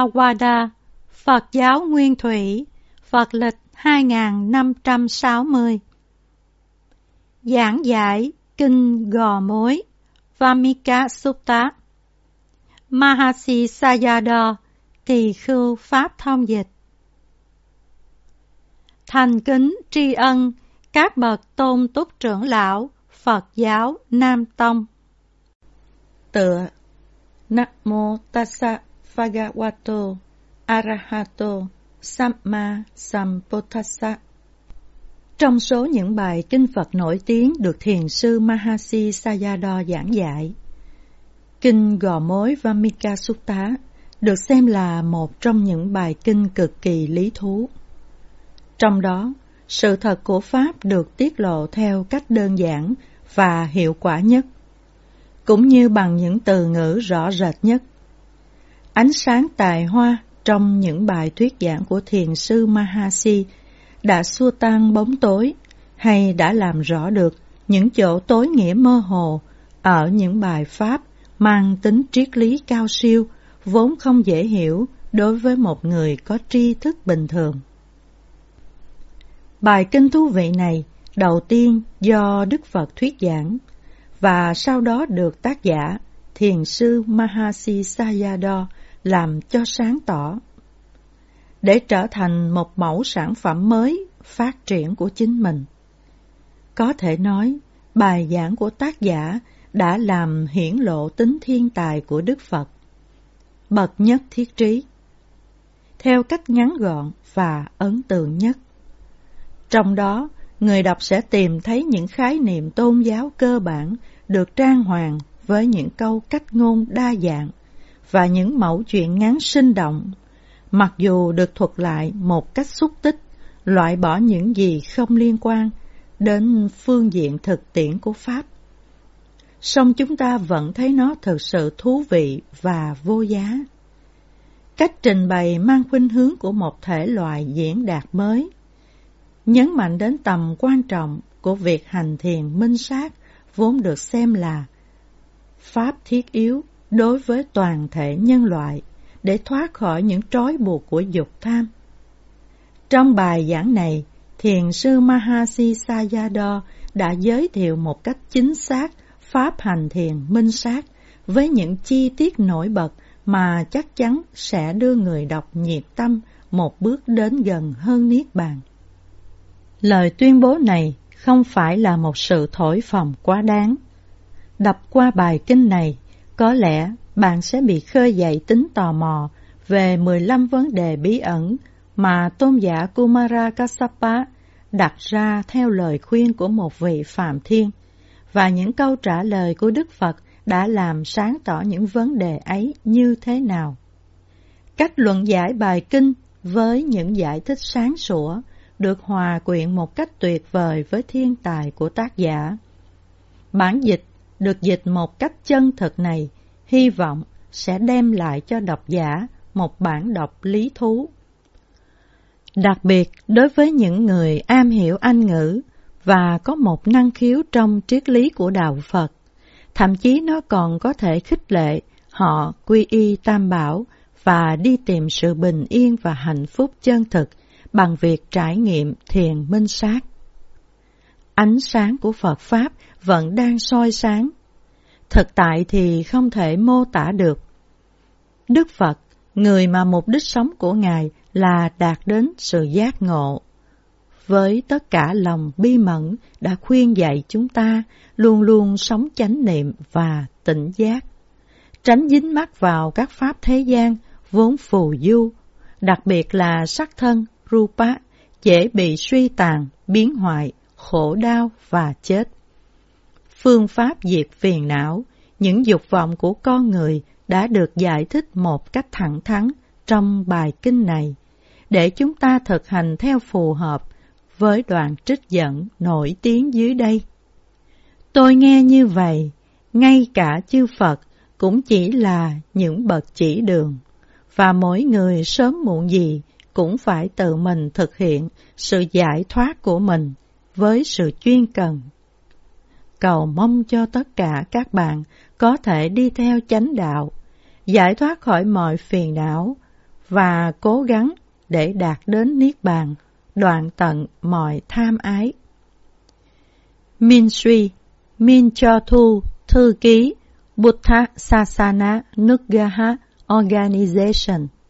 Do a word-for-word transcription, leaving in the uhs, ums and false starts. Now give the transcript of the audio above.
Theravada, Phật giáo Nguyên Thủy, Phật lịch hai nghìn năm trăm sáu mươi. Giảng giải Kinh Gò Mối, Vamika Sutta. Mahasi Sayadaw, Tỳ Khưu Pháp thông dịch. Thành kính tri ân các bậc tôn túc trưởng lão Phật giáo Nam Tông. Tựa Namo Tassa Bhagavato Arahato Samma Sambuddhassa. Trong số những bài kinh Phật nổi tiếng được Thiền sư Mahasi Sayadaw giảng dạy, Kinh Gò Mối Vamika Sutta được xem là một trong những bài kinh cực kỳ lý thú. Trong đó, sự thật của Pháp được tiết lộ theo cách đơn giản và hiệu quả nhất, cũng như bằng những từ ngữ rõ rệt nhất. Ánh sáng tài hoa trong những bài thuyết giảng của Thiền sư Mahasi đã xua tan bóng tối hay đã làm rõ được những chỗ tối nghĩa mơ hồ ở những bài Pháp mang tính triết lý cao siêu vốn không dễ hiểu đối với một người có tri thức bình thường. Bài kinh thú vị này đầu tiên do Đức Phật thuyết giảng và sau đó được tác giả Thiền sư Mahasi Sayadaw làm cho sáng tỏ, để trở thành một mẫu sản phẩm mới phát triển của chính mình. Có thể nói, bài giảng của tác giả đã làm hiển lộ tính thiên tài của Đức Phật, bậc nhất thiết trí, theo cách ngắn gọn và ấn tượng nhất. Trong đó, người đọc sẽ tìm thấy những khái niệm tôn giáo cơ bản được trang hoàng với những câu cách ngôn đa dạng và những mẩu chuyện ngắn sinh động, mặc dù được thuật lại một cách xúc tích, loại bỏ những gì không liên quan đến phương diện thực tiễn của Pháp. Song chúng ta vẫn thấy nó thực sự thú vị và vô giá. Cách trình bày mang khuynh hướng của một thể loại diễn đạt mới, nhấn mạnh đến tầm quan trọng của việc hành thiền minh sát vốn được xem là pháp thiết yếu đối với toàn thể nhân loại để thoát khỏi những trói buộc của dục tham. Trong bài giảng này, Thiền sư Mahasi Sayadaw đã giới thiệu một cách chính xác pháp hành thiền minh sát với những chi tiết nổi bật mà chắc chắn sẽ đưa người đọc nhiệt tâm một bước đến gần hơn Niết Bàn. Lời tuyên bố này không phải là một sự thổi phồng quá đáng. Đọc qua bài kinh này, có lẽ bạn sẽ bị khơi dậy tính tò mò về mười lăm vấn đề bí ẩn mà tôn giả Kumara Kassapa đặt ra theo lời khuyên của một vị Phạm Thiên, và những câu trả lời của Đức Phật đã làm sáng tỏ những vấn đề ấy như thế nào. Cách luận giải bài kinh với những giải thích sáng sủa được hòa quyện một cách tuyệt vời với thiên tài của tác giả. Bản dịch được dịch một cách chân thực này hy vọng sẽ đem lại cho độc giả một bản đọc lý thú. Đặc biệt đối với những người am hiểu Anh ngữ và có một năng khiếu trong triết lý của Đạo Phật, thậm chí nó còn có thể khích lệ họ quy y Tam Bảo và đi tìm sự bình yên và hạnh phúc chân thực bằng việc trải nghiệm thiền minh sát. Ánh sáng của Phật Pháp vẫn đang soi sáng. Thực tại thì không thể mô tả được. Đức Phật, người mà mục đích sống của Ngài là đạt đến sự giác ngộ, với tất cả lòng bi mẫn đã khuyên dạy chúng ta luôn luôn sống chánh niệm và tỉnh giác, tránh dính mắc vào các pháp thế gian vốn phù du, đặc biệt là sắc thân, rupa, dễ bị suy tàn, biến hoại, khổ đau và chết. Phương pháp diệt phiền não, những dục vọng của con người đã được giải thích một cách thẳng thắn trong bài kinh này, để chúng ta thực hành theo phù hợp với đoạn trích dẫn nổi tiếng dưới đây. Tôi nghe như vậy, ngay cả chư Phật cũng chỉ là những bậc chỉ đường, và mỗi người sớm muộn gì cũng phải tự mình thực hiện sự giải thoát của mình với sự chuyên cần. Cầu mong cho tất cả các bạn có thể đi theo chánh đạo, giải thoát khỏi mọi phiền não và cố gắng để đạt đến Niết Bàn, đoạn tận mọi tham ái. Min Sri, Min Cho Thu, Thư ký Buddha Sasana Nugraha Organization.